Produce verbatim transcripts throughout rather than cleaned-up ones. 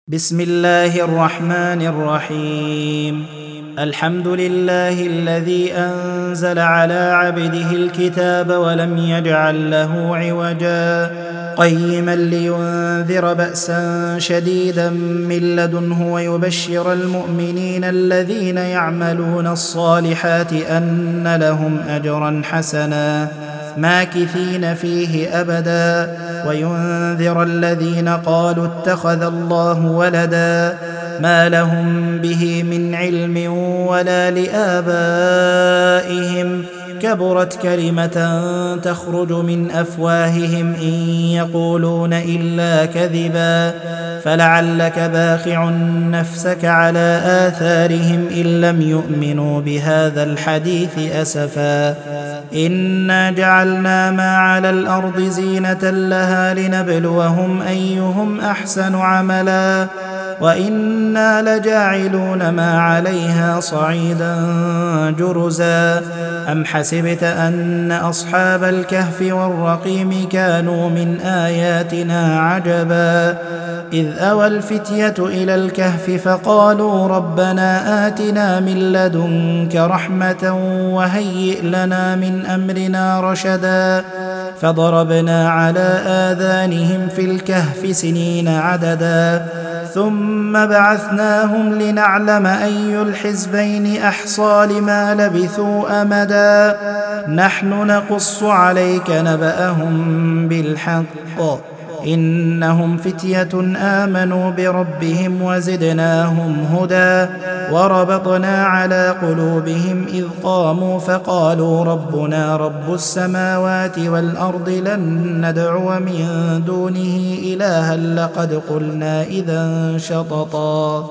بسم الله الرحمن الرحيم. الحمد لله الذي أنزل على عبده الكتاب ولم يجعل له عوجا قيما لينذر بأسا شديدا من لدنه ويبشر المؤمنين الذين يعملون الصالحات أن لهم أجرا حسنا ماكثين فيه أبدا وينذر الذين قالوا اتخذ الله ولدا ما لهم به من علم ولا لآبائهم كبرت كلمة تخرج من أفواههم إن يقولون إلا كذبا فلعلك باخع نفسك على آثارهم إن لم يؤمنوا بهذا الحديث أسفا إنا جعلنا ما على الأرض زينة لها لنبلوهم أيهم أحسن عملا وإنا لجاعلون ما عليها صعيدا جرزا أم حسبت أن أصحاب الكهف والرقيم كانوا من آياتنا عجبا إذ أوى الفتية إلى الكهف فقالوا ربنا آتنا من لدنك رحمة وهيئ لنا من أمرنا رشدا فضربنا على آذانهم في الكهف سنين عددا ثم بعثناهم لنعلم أي الحزبين أحصى لما لبثوا أمدا نحن نقص عليك نبأهم بالحق إنهم فتية آمنوا بربهم وزدناهم هدى وربطنا على قلوبهم إذ قاموا فقالوا ربنا رب السماوات والأرض لن ندعو من دونه إلها لقد قلنا إذا شططا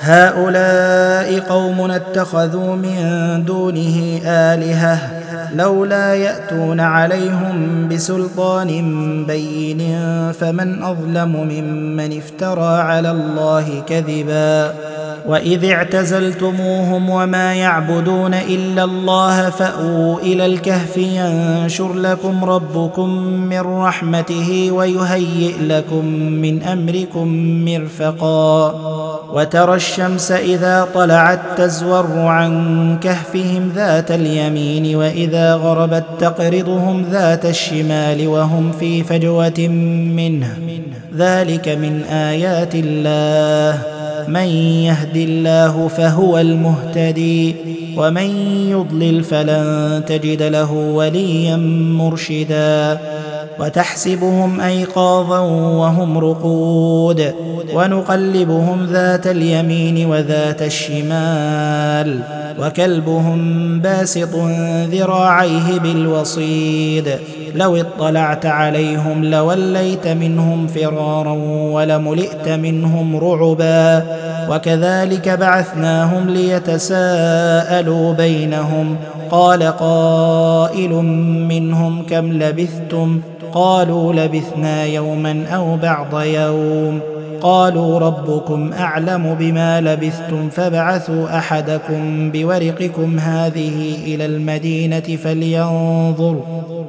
هؤلاء قوم اتخذوا من دونه آلهة لولا يأتون عليهم بسلطان بين فمن أظلم ممن افترى على الله كذبا وإذ اعتزلتموهم وما يعبدون إلا الله فأووا إلى الكهف ينشر لكم ربكم من رحمته ويهيئ لكم من أمركم مرفقا وترى الشمس إذا طلعت تزور عن كهفهم ذات اليمين وإذا غربت تقرضهم ذات الشمال وهم في فجوة منه ذلك من آيات الله من يهد الله فهو المهتدي ومن يضلل فلن تجد له وليا مرشدا وتحسبهم أيقاظا وهم رقود ونقلبهم ذات اليمين وذات الشمال وكلبهم باسط ذراعيه بالوصيد لو اطلعت عليهم لوليت منهم فرارا ولملئت منهم رعبا وكذلك بعثناهم ليتساءلوا بينهم قال قائل منهم كم لبثتم قالوا لبثنا يوما أو بعض يوم قالوا ربكم أعلم بما لبثتم فابعثوا أحدكم بورقكم هذه إلى المدينة فلينظر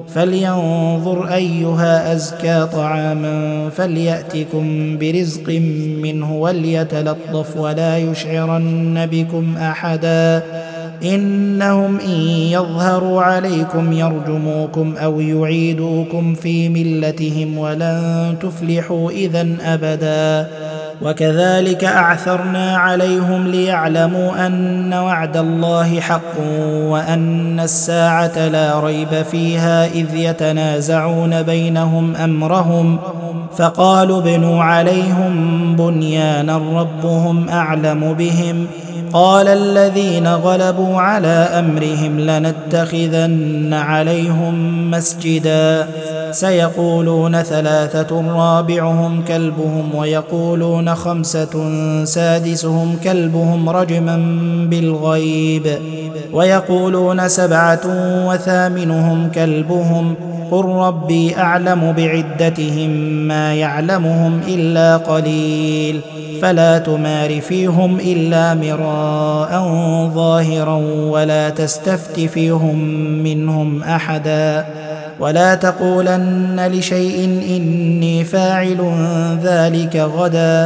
فلينظر أيها أزكى طعاما فليأتكم برزق منه وليتلطف ولا يشعرن بكم أحدا إنهم إن يظهروا عليكم يرجموكم أو يعيدوكم في ملتهم ولن تفلحوا إذن أبدا وكذلك أعثرنا عليهم ليعلموا أن وعد الله حق وأن الساعة لا ريب فيها إذ يتنازعون بينهم أمرهم فقالوا ابنوا عليهم بنيانا ربهم أعلم بهم قال الذين غلبوا على أمرهم لنتخذن عليهم مسجدا سيقولون ثلاثة رابعهم كلبهم ويقولون خمسة سادسهم كلبهم رجما بالغيب ويقولون سبعة وثامنهم كلبهم قل ربي أعلم بعدتهم ما يعلمهم إلا قليل فلا تمار فيهم إلا مراء ظاهرا ولا تستفت فيهم منهم أحدا ولا تقولن لشيء إني فاعل ذلك غدا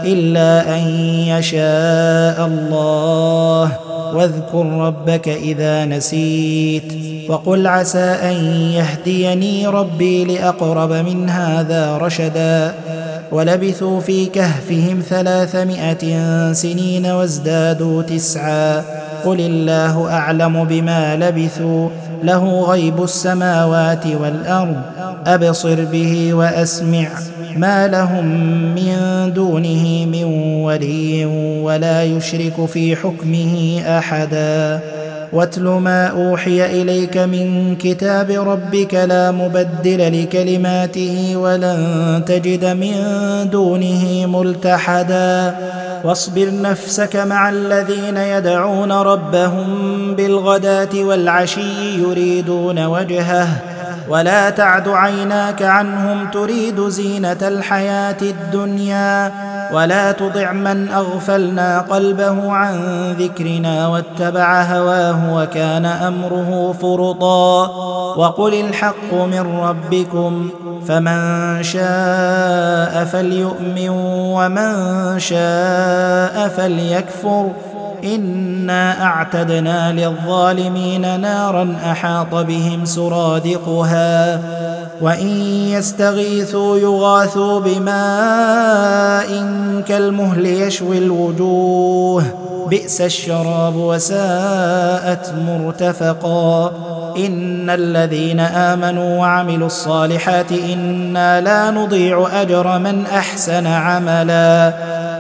إلا أن يشاء الله. واذكر ربك إذا نسيت وقل عسى أن يهديني ربي لأقرب من هذا رشدا. ولبثوا في كهفهم ثلاثمائة سنين وازدادوا تسعا قل الله أعلم بما لبثوا له غيب السماوات والأرض أبصر به وأسمع ما لهم من دونه من ولي ولا يشرك في حكمه أحدا. واتل ما أوحي إليك من كتاب ربك لا مبدل لكلماته ولن تجد من دونه ملتحدا. واصبر نفسك مع الذين يدعون ربهم بالغداة والعشي يريدون وجهه ولا تعد عيناك عنهم تريد زينة الحياة الدنيا ولا تطع من أغفلنا قلبه عن ذكرنا واتبع هواه وكان أمره فرطا. وقل الحق من ربكم فمن شاء فليؤمن ومن شاء فليكفر إنا أعتدنا للظالمين نارا أحاط بهم سرادقها وإن يستغيثوا يغاثوا بماء كالمهل يشوي الوجوه بئس الشراب وساءت مرتفقا. إن الذين آمنوا وعملوا الصالحات إنا لا نضيع أجر من أحسن عملا.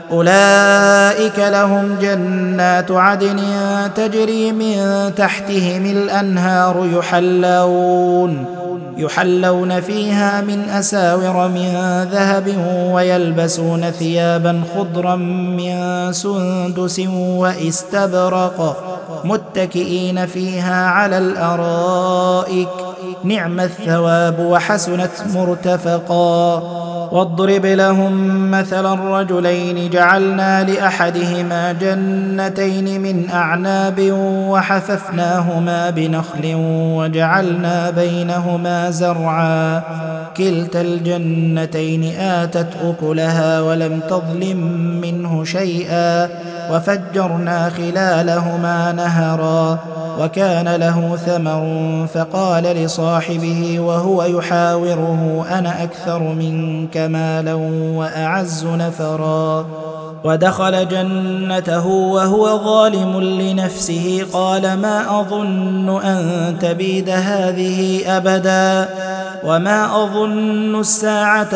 أولئك لهم جنات عدن تجري من تحتهم الأنهار يحلون يحلون فيها من أساور من ذهب ويلبسون ثيابا خضرا من سندس واستبرق متكئين فيها على الأرائك نعم الثواب وحسنت مرتفقا. واضرب لهم مثلا رجلين جعلنا لأحدهما جنتين من أعناب وحففناهما بنخل وجعلنا بينهما زرعا كلتا الجنتين آتت أكلها ولم تظلم منه شيئا وفجرنا خلالهما نهرا وكان له ثمر فقال لصاحبه وهو يحاوره أنا أكثر منك مالا وأعز نفرا. ودخل جنته وهو ظالم لنفسه قال ما أظن أن تبيد هذه أبدا وما أظن الساعة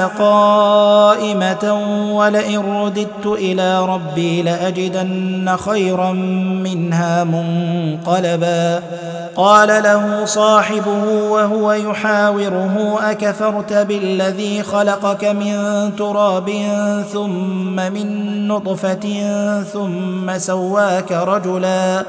قائمة ولئن رددت إلى ربي لأجدن خيرا منها منقلبا. قال له صاحبه وهو يحاوره أكفرت بالذي خلقك من تراب ثم من نطفة ثم سواك رجلا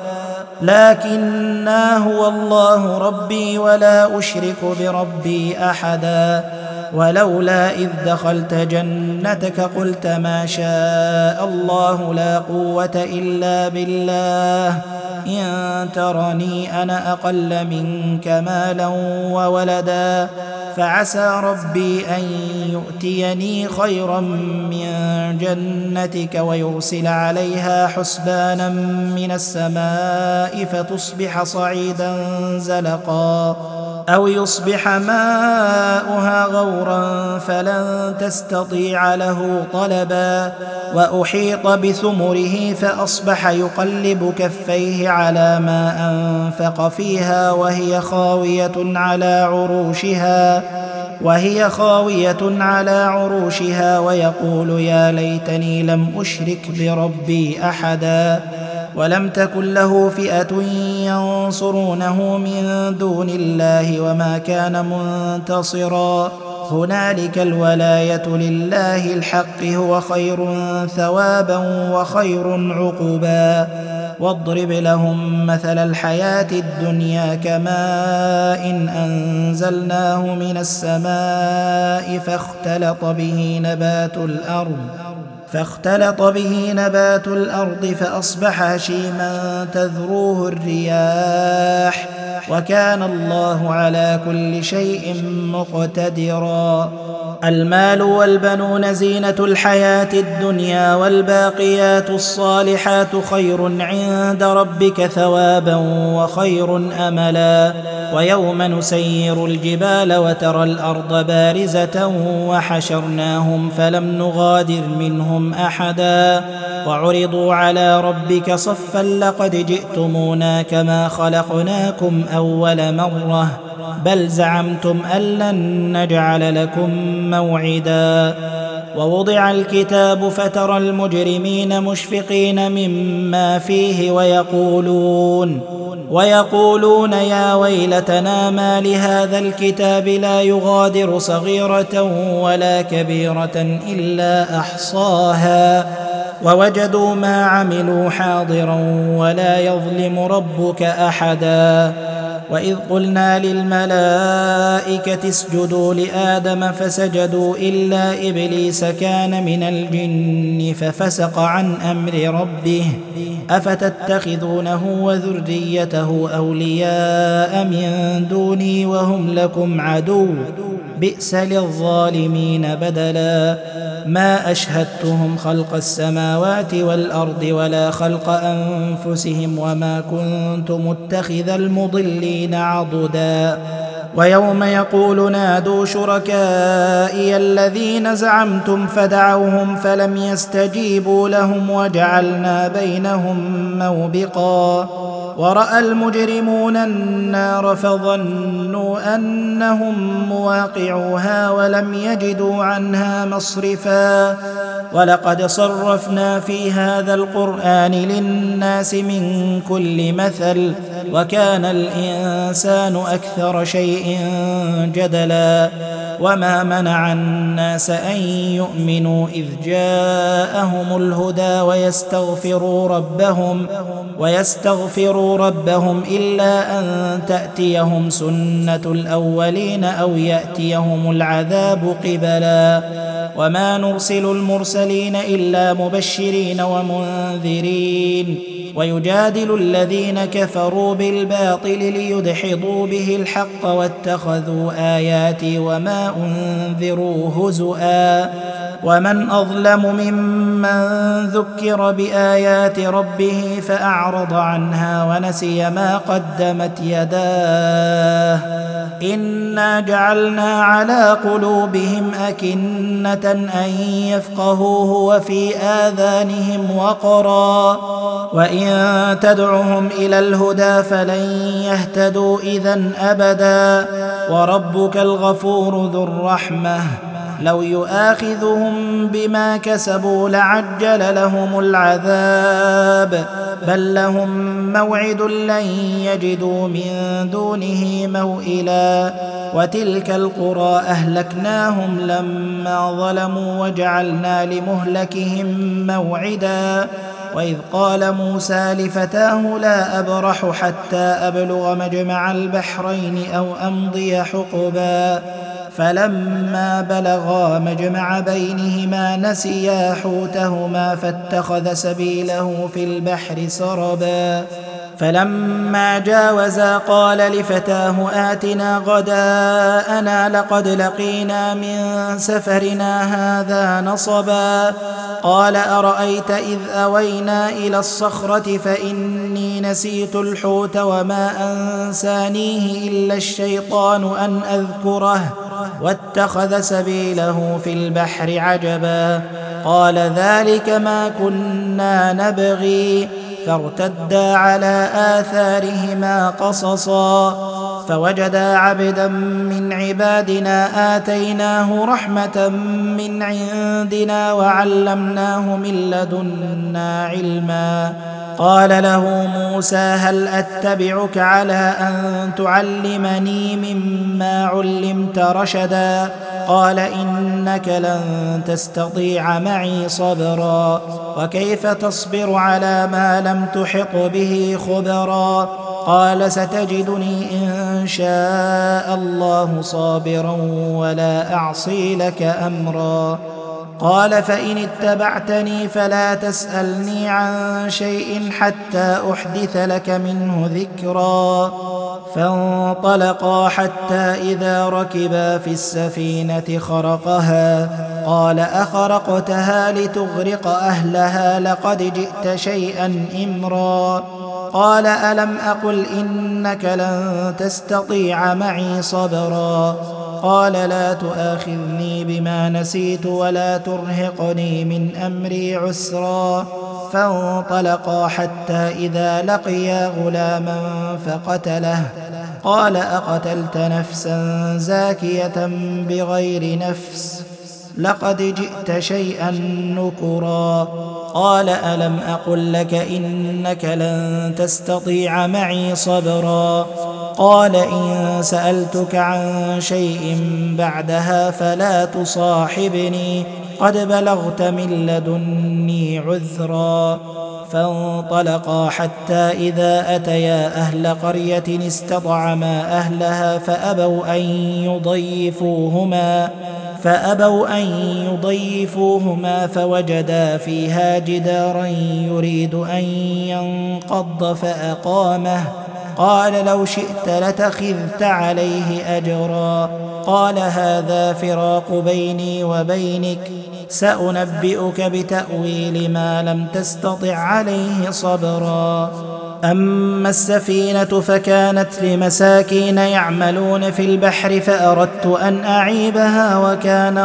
لكنا هو الله ربي ولا أشرك بربي أحدا. ولولا إذ دخلت جنتك قلت ما شاء الله لا قوة إلا بالله إن ترني أنا أقل منك مالا وولدا فعسى ربي أن يؤتيني خيرا من جنتك ويرسل عليها حسبانا من السماء فتصبح صعيدا زلقا أو يصبح ماؤها غورا فلن تستطيع له طلبا. وأحيط بثمره فأصبح يقلب كفيه على ما أنفق فيها وهي خاوية على عروشها وهي خاوية على عروشها ويقول يا ليتني لم أشرك بربي أحدا. ولم تكن له فئة ينصرونه من دون الله وما كان منتصرا. هنالك الولاية لله الحق هو خير ثوابا وخير عقبا. واضرب لهم مثل الحياة الدنيا كماء إن أنزلناه من السماء فاختلط به نبات الأرض فاختلط به نبات الأرض فأصبح هشيما تذروه الرياح وكان الله على كل شيء مقتدرا. المال والبنون زينة الحياة الدنيا والباقيات الصالحات خير عند ربك ثوابا وخير أملا ويوم نسير الجبال وترى الأرض بارزة وحشرناهم فلم نغادر منهم أحدا وعرضوا على ربك صفا لقد جئتمونا كما خلقناكم أول مرة بل زعمتم أن لن نجعل لكم موعدا ووضع الكتاب فترى المجرمين مشفقين مما فيه ويقولون ويقولون يا ويلتنا ما لهذا الكتاب لا يغادر صغيرة ولا كبيرة إلا أحصاها ووجدوا ما عملوا حاضرا ولا يظلم ربك أحدا وإذ قلنا للملائكة اسجدوا لآدم فسجدوا إلا إبليس كان من الجن ففسق عن أمر ربه أفتتخذونه وذريته أولياء من دوني وهم لكم عدو بئس للظالمين بدلا ما أشهدتهم خلق السماوات والأرض ولا خلق أنفسهم وما كنت متخذ المضلين عضدا ويوم يقول نادوا شركائي الذين زعمتم فدعوهم فلم يستجيبوا لهم وجعلنا بينهم موبقا ورأى المجرمون النار فظنوا أنهم مواقعوها ولم يجدوا عنها مصرفا ولقد صرفنا في هذا القرآن للناس من كل مثل وكان الإنسان أكثر شيء جدلا وما منع الناس أن يؤمنوا إذ جاءهم الهدى ويستغفروا ربهم ويستغفروا ربهم إلا أن تأتيهم سنة الأولين أو يأتيهم العذاب قبلا وما نرسل المرسلين إلا مبشرين ومنذرين ويجادل الذين كفروا بالباطل ليدحضوا به الحق واتخذوا آياتي وما أنذروا هزؤا ومن أظلم ممن ذكر بآيات ربه فأعرض عنها ونسي ما قدمت يداه إنا جعلنا على قلوبهم أكنة أن يفقهوه وفي آذانهم وقرا وإن تدعهم إلى الهدى فلن يهتدوا إذن أبدا وربك الغفور ذو الرحمة لو يؤاخذهم بما كسبوا لعجل لهم العذاب بل لهم موعد لن يجدوا من دونه موئلا وتلك القرى أهلكناهم لما ظلموا وجعلنا لمهلكهم موعدا وإذ قال موسى لفتاه لا أبرح حتى أبلغ مجمع البحرين أو أمضي حقبا فلما بلغا مجمع بينهما نسيا حوتهما فاتخذ سبيله في البحر سربا فلما جاوزا قال لفتاه آتنا غداءنا لقد لقينا من سفرنا هذا نصبا قال أرأيت إذ أوينا إلى الصخرة فإني نسيت الحوت وما أنسانيه إلا الشيطان أن أذكره واتخذ سبيله في البحر عجبا قال ذلك ما كنا نبغي فارتدا على آثارهما قصصا فوجدا عبدا من عبادنا آتيناه رحمة من عندنا وعلمناه من لدنا علما قال له موسى هل أتبعك على أن تعلمني مما علمت رشدا قال إنك لن تستطيع معي صبرا وكيف تصبر على ما لم تحط به خبرا قال ستجدني إن شاء الله صابرا ولا أعصي لك أمرا قال فإن اتبعتني فلا تسألني عن شيء حتى أحدث لك منه ذكرا فانطلقا حتى إذا ركبا في السفينة خرقها قال أخرقتها لتغرق أهلها لقد جئت شيئا إمرا قال ألم أقل إنك لن تستطيع معي صبرا قال لا تؤاخذني بما نسيت ولا ترهقني من أمري عسرا فانطلقا حتى إذا لقيا غلاما فقتله قال أقتلت نفسا زاكية بغير نفس لقد جئت شيئا نكرا قال ألم أقل لك إنك لن تستطيع معي صبرا قال إن سألتك عن شيء بعدها فلا تصاحبني قد بلغت من لدني عذرا فانطلقا حتى إذا أتيا أهل قرية استطعما أهلها فأبوا أن يضيفوهما فأبوا أن يضيفوهما فوجدا فيها جدارا يريد أن ينقض فأقامه قال لو شئت لتخذت عليه أجرا قال هذا فراق بيني وبينك سأنبئك بتأويل ما لم تستطع عليه صبرا أما السفينة فكانت لمساكين يعملون في البحر فأردت أن أعيبها وكان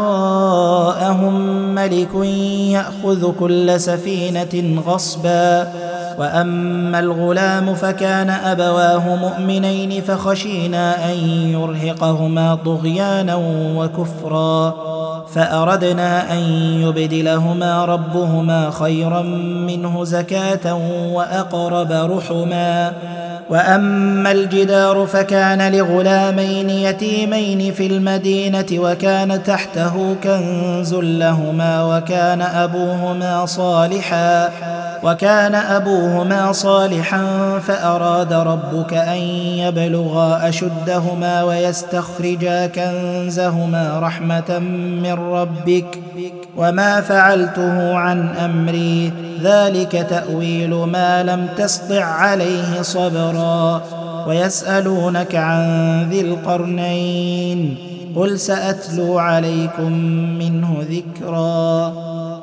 وراءهم ملك يأخذ كل سفينة غصبا وأما الغلام فكان أبواه مؤمنين فخشينا أن يرهقهما طغيانا وكفرا فأردنا أن يبدلهما ربهما خيرا منه زكاة وأقرب رحما وأما الجدار فكان لغلامين يتيمين في المدينة وكان تحته كنز لهما وكان أبوهما صالحا وكان أبوهما صالحا فأراد ربك أن يبلغا أشدهما ويستخرجا كنزهما رحمة من ربك وما فعلته عن أمري ذلك تأويل ما لم تسطع عليه صبرا ويسألونك عن ذي القرنين قل سأتلو عليكم منه ذكرا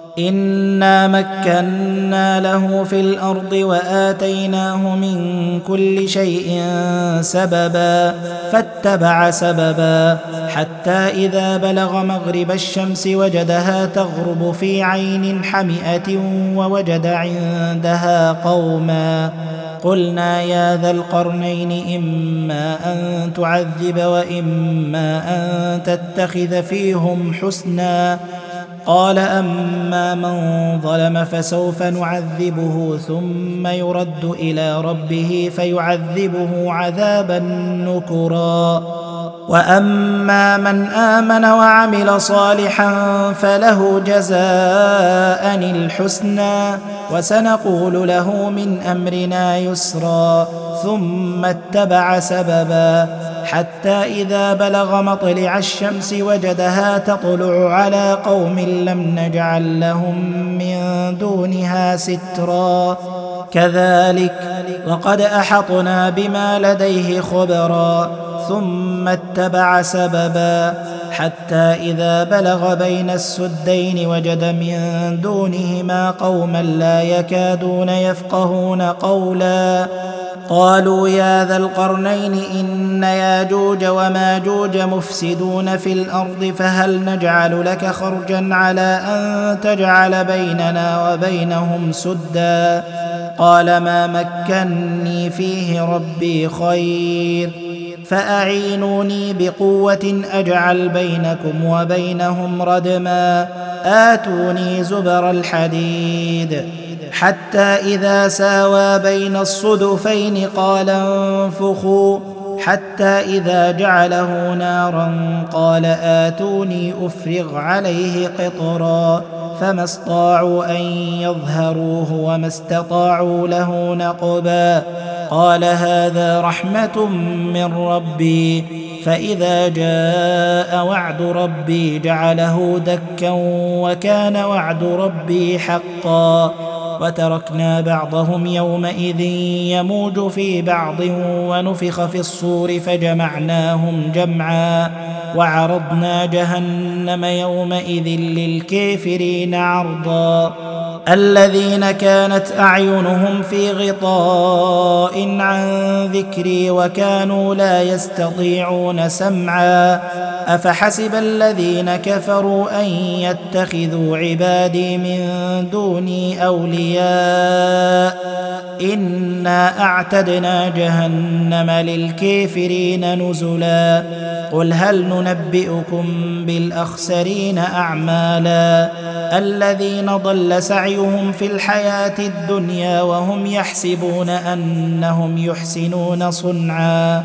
إنا مكنا له في الأرض وآتيناه من كل شيء سببا فاتبع سببا حتى إذا بلغ مغرب الشمس وجدها تغرب في عين حمئة ووجد عندها قوما قلنا يا ذا القرنين إما أن تعذب وإما أن تتخذ فيهم حسنا قال أما من ظلم فسوف نعذبه ثم يرد إلى ربه فيعذبه عذابا نكرا وأما من آمن وعمل صالحا فله جزاء الحسنى وسنقول له من أمرنا يسرا ثم اتبع سببا حتى إذا بلغ مطلع الشمس وجدها تطلع على قوم لم نجعل لهم من دونها سترا كذلك وقد أحطنا بما لديه خبرا ثم اتبع سببا حتى إذا بلغ بين السدين وجد من دونهما قوما لا يكادون يفقهون قولا قالوا يا ذا القرنين إن ياجوج وماجوج مفسدون في الأرض فهل نجعل لك خرجا على أن تجعل بيننا وبينهم سدا قال ما مكني فيه ربي خير فأعينوني بقوة أجعل بينكم وبينهم ردما آتوني زبر الحديد حتى إذا ساوى بين الصدفين قال انفخوا حتى إذا جعله نارا قال آتوني أفرغ عليه قطرا فما استطاعوا أن يظهروه وما استطاعوا له نقبا قال هذا رحمة من ربي فإذا جاء وعد ربي جعله دكا وكان وعد ربي حقا وتركنا بعضهم يومئذ يموج في بعض ونفخ في الصور فجمعناهم جمعا وعرضنا جهنم يومئذ للكافرين عرضا الذين كانت أعينهم في غطاء عن ذكري وكانوا لا يستطيعون سمعا أفحسب الذين كفروا أن يتخذوا عبادي من دوني أولياء إنا أعتدنا جهنم للكافرين نزلا قل هل ننبئكم بالأخسرين أعمالا الذين ضل سعيهم في الحياة الدنيا وهم يحسبون أنهم يحسنون صنعا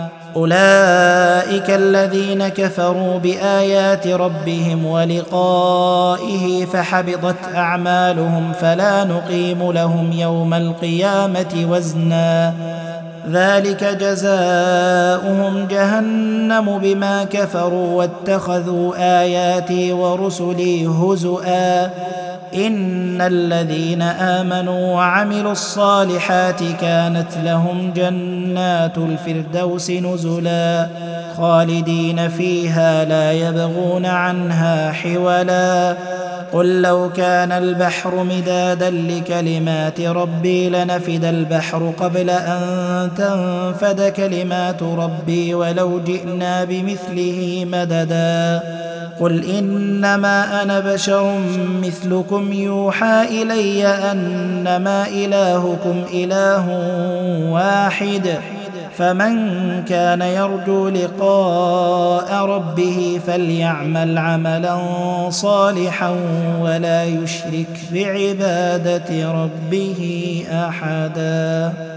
أولئك الذين كفروا بآيات ربهم ولقائه فحبطت أعمالهم فلا نقيم لهم يوم القيامة وزنا ذلك جزاؤهم جهنم بما كفروا واتخذوا آياتي ورسلي هزؤا إن الذين آمنوا وعملوا الصالحات كانت لهم جنات الفردوس نزلا خالدين فيها لا يبغون عنها حولا قل لو كان البحر مدادا لكلمات ربي لنفد البحر قبل أن تنفد كلمات ربي ولو جئنا بمثله مددا قل إنما أنا بشر مثلكم يوحى إلي أنما إلهكم إله واحد فمن كان يرجو لقاء ربه فليعمل عملا صالحا ولا يشرك بعبادة ربه أحدا.